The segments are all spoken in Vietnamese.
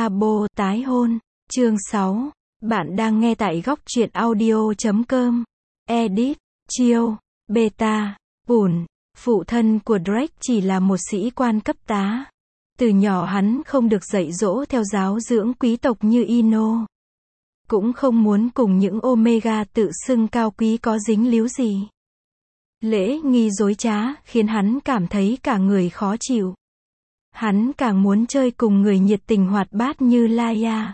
Abo tái hôn. Chương 6. Bạn đang nghe tại góc truyện audio.com. Edit. Chill. Beta. Bùn. Phụ thân của Drake chỉ là một sĩ quan cấp tá. Từ nhỏ hắn không được dạy dỗ theo giáo dưỡng quý tộc như Ino. Cũng không muốn cùng những Omega tự xưng cao quý có dính líu gì. Lễ nghi dối trá khiến hắn cảm thấy cả người khó chịu. Hắn càng muốn chơi cùng người nhiệt tình hoạt bát như Laia.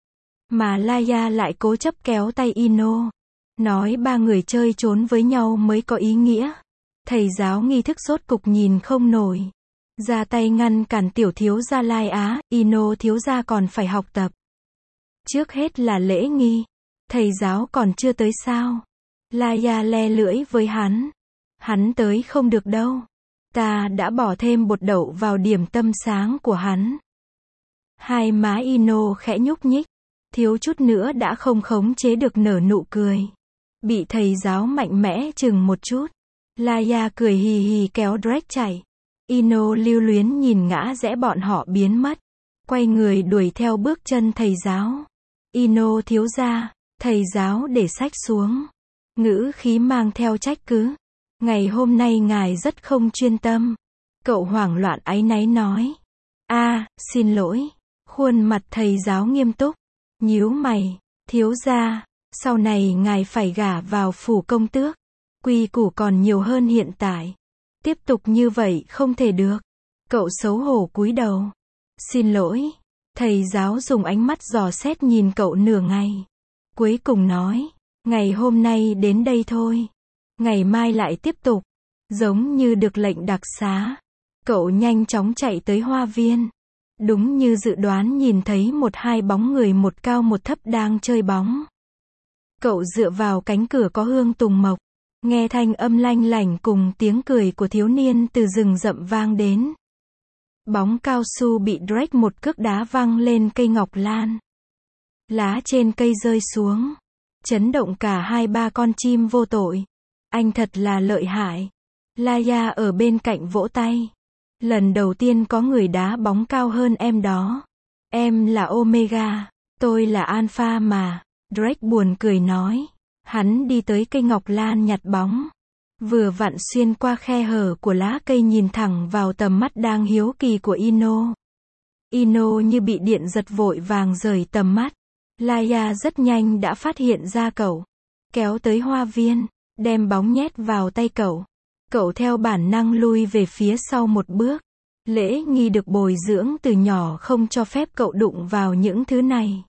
Mà Laia lại cố chấp kéo tay Ino. Nói ba người chơi trốn với nhau mới có ý nghĩa. Thầy giáo nghi thức rốt cục nhìn không nổi. Ra tay ngăn cản tiểu thiếu gia Lai Á, Ino thiếu gia còn phải học tập. Trước hết là lễ nghi. Thầy giáo còn chưa tới sao? Laia le lưỡi với hắn. Hắn tới không được đâu. Ta đã bỏ thêm bột đậu vào điểm tâm sáng của hắn. Hai má Ino khẽ nhúc nhích. Thiếu chút nữa đã không khống chế được nở nụ cười. Bị thầy giáo mạnh mẽ chừng một chút. Laia cười hì hì kéo Drake chạy. Ino lưu luyến nhìn ngã rẽ bọn họ biến mất. Quay người đuổi theo bước chân thầy giáo. Ino thiếu gia, thầy giáo để sách xuống. Ngữ khí mang theo trách cứ. Ngày hôm nay ngài rất không chuyên tâm. Cậu hoảng loạn áy náy nói. Xin lỗi. Khuôn mặt thầy giáo nghiêm túc. Nhíu mày. Thiếu gia, sau này ngài phải gả vào phủ công tước. Quy củ còn nhiều hơn hiện tại. Tiếp tục như vậy không thể được. Cậu xấu hổ cúi đầu. Xin lỗi. Thầy giáo dùng ánh mắt dò xét nhìn cậu nửa ngày. Cuối cùng nói. Ngày hôm nay đến đây thôi. Ngày mai lại tiếp tục. Giống như được lệnh đặc xá. Cậu nhanh chóng chạy tới hoa viên. Đúng như dự đoán nhìn thấy một hai bóng người một cao một thấp đang chơi bóng. Cậu dựa vào cánh cửa có hương tùng mộc. Nghe thanh âm lanh lảnh cùng tiếng cười của thiếu niên từ rừng rậm vang đến. Bóng cao su bị Drake một cước đá văng lên cây ngọc lan. Lá trên cây rơi xuống. Chấn động cả hai ba con chim vô tội. Anh thật là lợi hại. Laia ở bên cạnh vỗ tay. Lần đầu tiên có người đá bóng cao hơn em đó. Em là Omega. Tôi là Alpha mà. Drake buồn cười nói. Hắn đi tới cây ngọc lan nhặt bóng. Vừa vặn xuyên qua khe hở của lá cây nhìn thẳng vào tầm mắt đang hiếu kỳ của Ino. Ino như bị điện giật vội vàng rời tầm mắt. Laia rất nhanh đã phát hiện ra cậu. Kéo tới hoa viên, đem bóng nhét vào tay cậu. Cậu theo bản năng lui về phía sau một bước. Lễ nghi được bồi dưỡng từ nhỏ không cho phép cậu đụng vào những thứ này.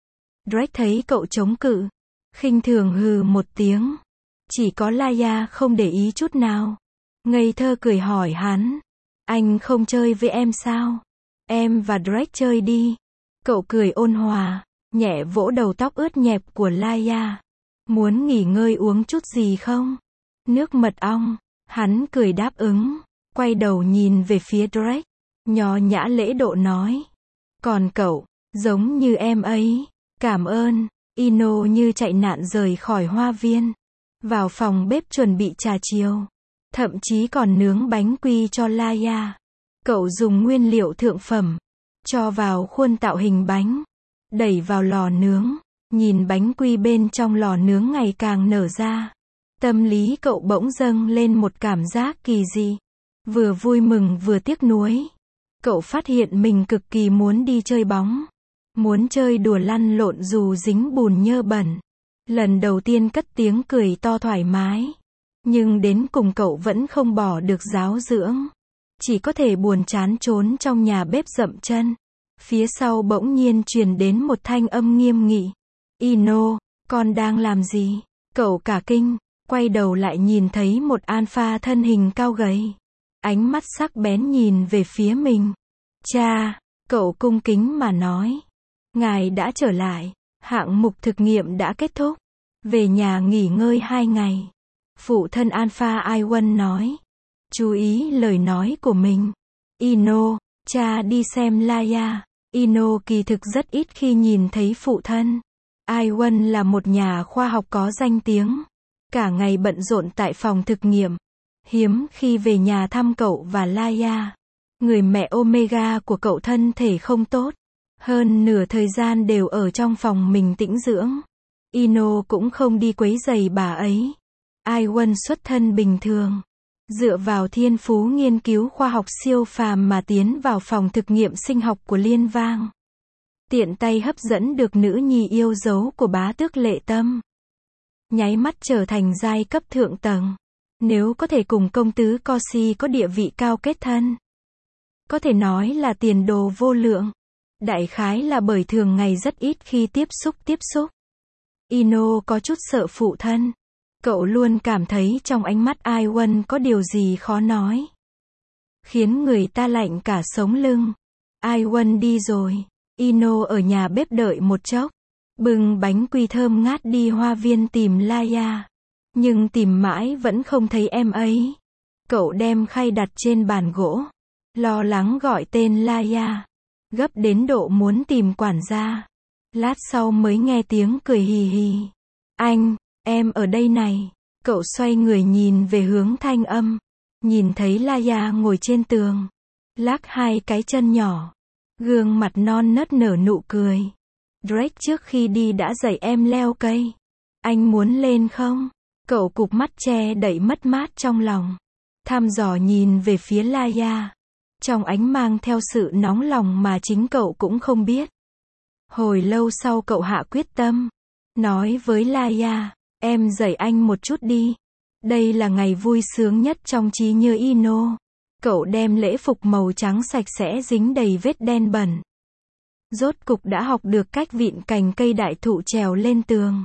Drake thấy cậu chống cự. Khinh thường hừ một tiếng. Chỉ có Laia không để ý chút nào. Ngây thơ cười hỏi hắn. Anh không chơi với em sao? Em và Drake chơi đi. Cậu cười ôn hòa, nhẹ vỗ đầu tóc ướt nhẹp của Laia. Muốn nghỉ ngơi uống chút gì không? Nước mật ong. Hắn cười đáp ứng. Quay đầu nhìn về phía Drake. Nho nhã lễ độ nói. Còn cậu, giống như em ấy. Cảm ơn. Ino như chạy nạn rời khỏi hoa viên. Vào phòng bếp chuẩn bị trà chiều. Thậm chí còn nướng bánh quy cho Laia. Cậu dùng nguyên liệu thượng phẩm. Cho vào khuôn tạo hình bánh. Đẩy vào lò nướng. Nhìn bánh quy bên trong lò nướng ngày càng nở ra. Tâm lý cậu bỗng dâng lên một cảm giác kỳ dị. Vừa vui mừng vừa tiếc nuối. Cậu phát hiện mình cực kỳ muốn đi chơi bóng. Muốn chơi đùa lăn lộn dù dính bùn nhơ bẩn. Lần đầu tiên cất tiếng cười to thoải mái. Nhưng đến cùng cậu vẫn không bỏ được giáo dưỡng. Chỉ có thể buồn chán trốn trong nhà bếp dậm chân. Phía sau bỗng nhiên truyền đến một thanh âm nghiêm nghị. Ino, con đang làm gì? Cậu cả kinh, quay đầu lại nhìn thấy một alpha thân hình cao gầy. Ánh mắt sắc bén nhìn về phía mình. Cha, cậu cung kính mà nói. Ngài đã trở lại. Hạng mục thực nghiệm đã kết thúc. Về nhà nghỉ ngơi 2 ngày. Phụ thân Alpha Iwan nói. Chú ý lời nói của mình. Ino, cha đi xem Laia. Ino kỳ thực rất ít khi nhìn thấy phụ thân. Iwan là một nhà khoa học có danh tiếng. Cả ngày bận rộn tại phòng thực nghiệm. Hiếm khi về nhà thăm cậu và Laia. Người mẹ Omega của cậu thân thể không tốt. Hơn nửa thời gian đều ở trong phòng mình tĩnh dưỡng. Ino cũng không đi quấy rầy bà ấy. Ai Quân xuất thân bình thường. Dựa vào thiên phú nghiên cứu khoa học siêu phàm mà tiến vào phòng thực nghiệm sinh học của Liên bang. Tiện tay hấp dẫn được nữ nhi yêu dấu của bá tước Lệ Tâm. Nháy mắt trở thành giai cấp thượng tầng. Nếu có thể cùng công tứ Corsi có địa vị cao kết thân, có thể nói là tiền đồ vô lượng. Đại khái là bởi thường ngày rất ít khi tiếp xúc. Ino có chút sợ phụ thân. Cậu luôn cảm thấy trong ánh mắt Ai Quân có điều gì khó nói. Khiến người ta lạnh cả sống lưng. Ai Quân đi rồi. Ino ở nhà bếp đợi một chốc. Bưng bánh quy thơm ngát đi hoa viên tìm Laia. Nhưng tìm mãi vẫn không thấy em ấy. Cậu đem khay đặt trên bàn gỗ. Lo lắng gọi tên Laia. Gấp đến độ muốn tìm quản gia. Lát sau mới nghe tiếng cười hì hì. Anh, em ở đây này. Cậu xoay người nhìn về hướng thanh âm. Nhìn thấy Laia ngồi trên tường. Lắc hai cái chân nhỏ. Gương mặt non nớt nở nụ cười. Drake trước khi đi đã dạy em leo cây. Anh muốn lên không? Cậu cụp mắt che đậy mất mát trong lòng. Thăm dò nhìn về phía Laia. Trong ánh mang theo sự nóng lòng mà chính cậu cũng không biết. Hồi lâu sau cậu hạ quyết tâm. Nói với Laia, em dạy anh một chút đi. Đây là ngày vui sướng nhất trong trí nhớ Ino. Cậu đem lễ phục màu trắng sạch sẽ dính đầy vết đen bẩn. Rốt cục đã học được cách vịn cành cây đại thụ trèo lên tường.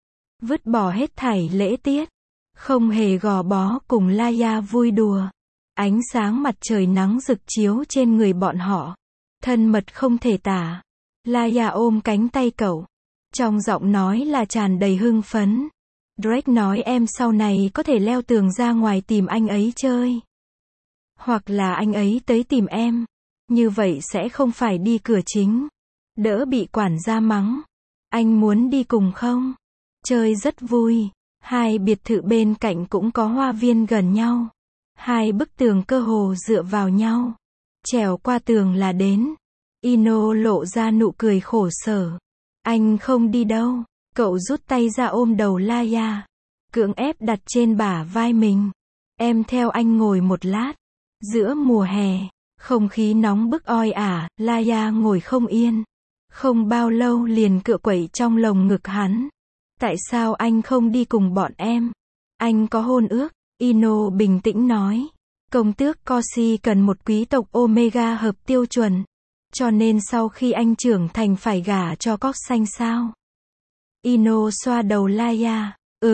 Vứt bỏ hết thảy lễ tiết. Không hề gò bó cùng Laia vui đùa. Ánh sáng mặt trời nắng rực chiếu trên người bọn họ. Thân mật không thể tả. Laia ôm cánh tay cậu. Trong giọng nói là tràn đầy hưng phấn. Drake nói em sau này có thể leo tường ra ngoài tìm anh ấy chơi. Hoặc là anh ấy tới tìm em. Như vậy sẽ không phải đi cửa chính. Đỡ bị quản gia mắng. Anh muốn đi cùng không? Chơi rất vui. Hai biệt thự bên cạnh cũng có hoa viên gần nhau. Hai bức tường cơ hồ dựa vào nhau. Trèo qua tường là đến. Ino lộ ra nụ cười khổ sở. Anh không đi đâu. Cậu rút tay ra ôm đầu Laia. Cưỡng ép đặt trên bả vai mình. Em theo anh ngồi một lát. Giữa mùa hè, không khí nóng bức oi ả, Laia ngồi không yên. Không bao lâu liền cựa quậy trong lồng ngực hắn. Tại sao anh không đi cùng bọn em? Anh có hôn ước. Ino bình tĩnh nói. Công tước Corsi cần một quý tộc Omega hợp tiêu chuẩn. Cho nên sau khi anh trưởng thành phải gả cho cóc xanh sao? Ino xoa đầu Laia.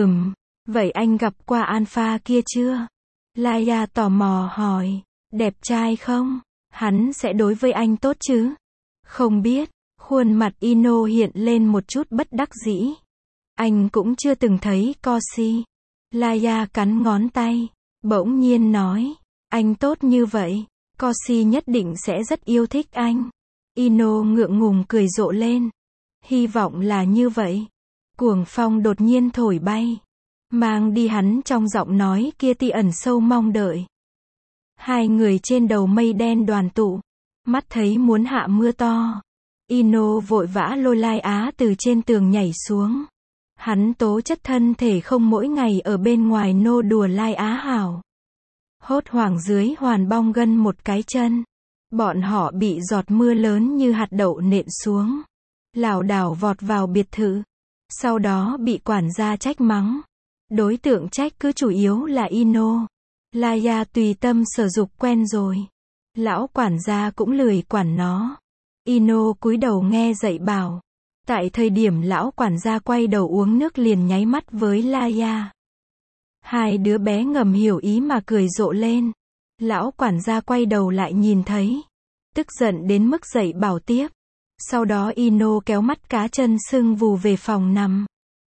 Vậy anh gặp qua Alpha kia chưa? Laia tò mò hỏi. Đẹp trai không? Hắn sẽ đối với anh tốt chứ? Không biết. Khuôn mặt Ino hiện lên một chút bất đắc dĩ. Anh cũng chưa từng thấy Corsi. Laia cắn ngón tay. Bỗng nhiên nói. Anh tốt như vậy. Corsi nhất định sẽ rất yêu thích anh. Ino ngượng ngùng cười rộ lên. Hy vọng là như vậy. Cuồng phong đột nhiên thổi bay. Mang đi hắn trong giọng nói kia tia ẩn sâu mong đợi. Hai người trên đầu mây đen đoàn tụ. Mắt thấy muốn hạ mưa to. Ino vội vã lôi Laia từ trên tường nhảy xuống. Hắn tố chất thân thể không mỗi ngày ở bên ngoài nô đùa Laia hảo. Hốt hoảng dưới hoàn bong gân một cái chân. Bọn họ bị giọt mưa lớn như hạt đậu nện xuống. Lảo đảo vọt vào biệt thự. Sau đó bị quản gia trách mắng. Đối tượng trách cứ chủ yếu là Ino. Laia tùy tâm sở dục quen rồi. Lão quản gia cũng lười quản nó. Ino cúi đầu nghe dạy bảo. Tại thời điểm lão quản gia quay đầu uống nước liền nháy mắt với Laia. Hai đứa bé ngầm hiểu ý mà cười rộ lên. Lão quản gia quay đầu lại nhìn thấy. Tức giận đến mức dạy bảo tiếp. Sau đó Ino kéo mắt cá chân sưng vù về phòng nằm.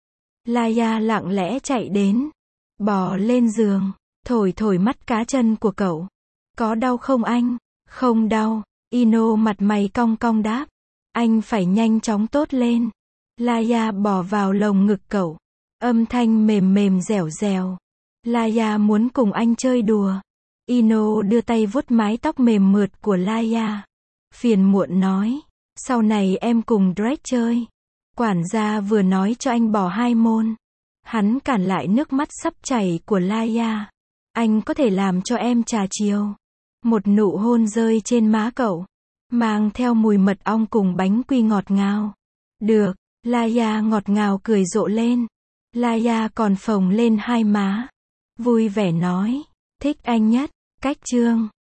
Laia lặng lẽ chạy đến. Bò lên giường. Thổi mắt cá chân của cậu. Có đau không anh? Không đau. Ino mặt mày cong cong đáp. Anh phải nhanh chóng tốt lên. Laia bò vào lồng ngực cậu. Âm thanh mềm mềm dẻo dẻo. Laia muốn cùng anh chơi đùa. Ino đưa tay vuốt mái tóc mềm mượt của Laia. Phiền muộn nói. Sau này em cùng Drake chơi. Quản gia vừa nói cho anh bỏ 2 môn. Hắn cản lại nước mắt sắp chảy của Laia. Anh có thể làm cho em trà chiều. Một nụ hôn rơi trên má cậu, mang theo mùi mật ong cùng bánh quy ngọt ngào. Được, Laia ngọt ngào cười rộ lên. Laia còn phồng lên 2 má. Vui vẻ nói, thích anh nhất. Cách chương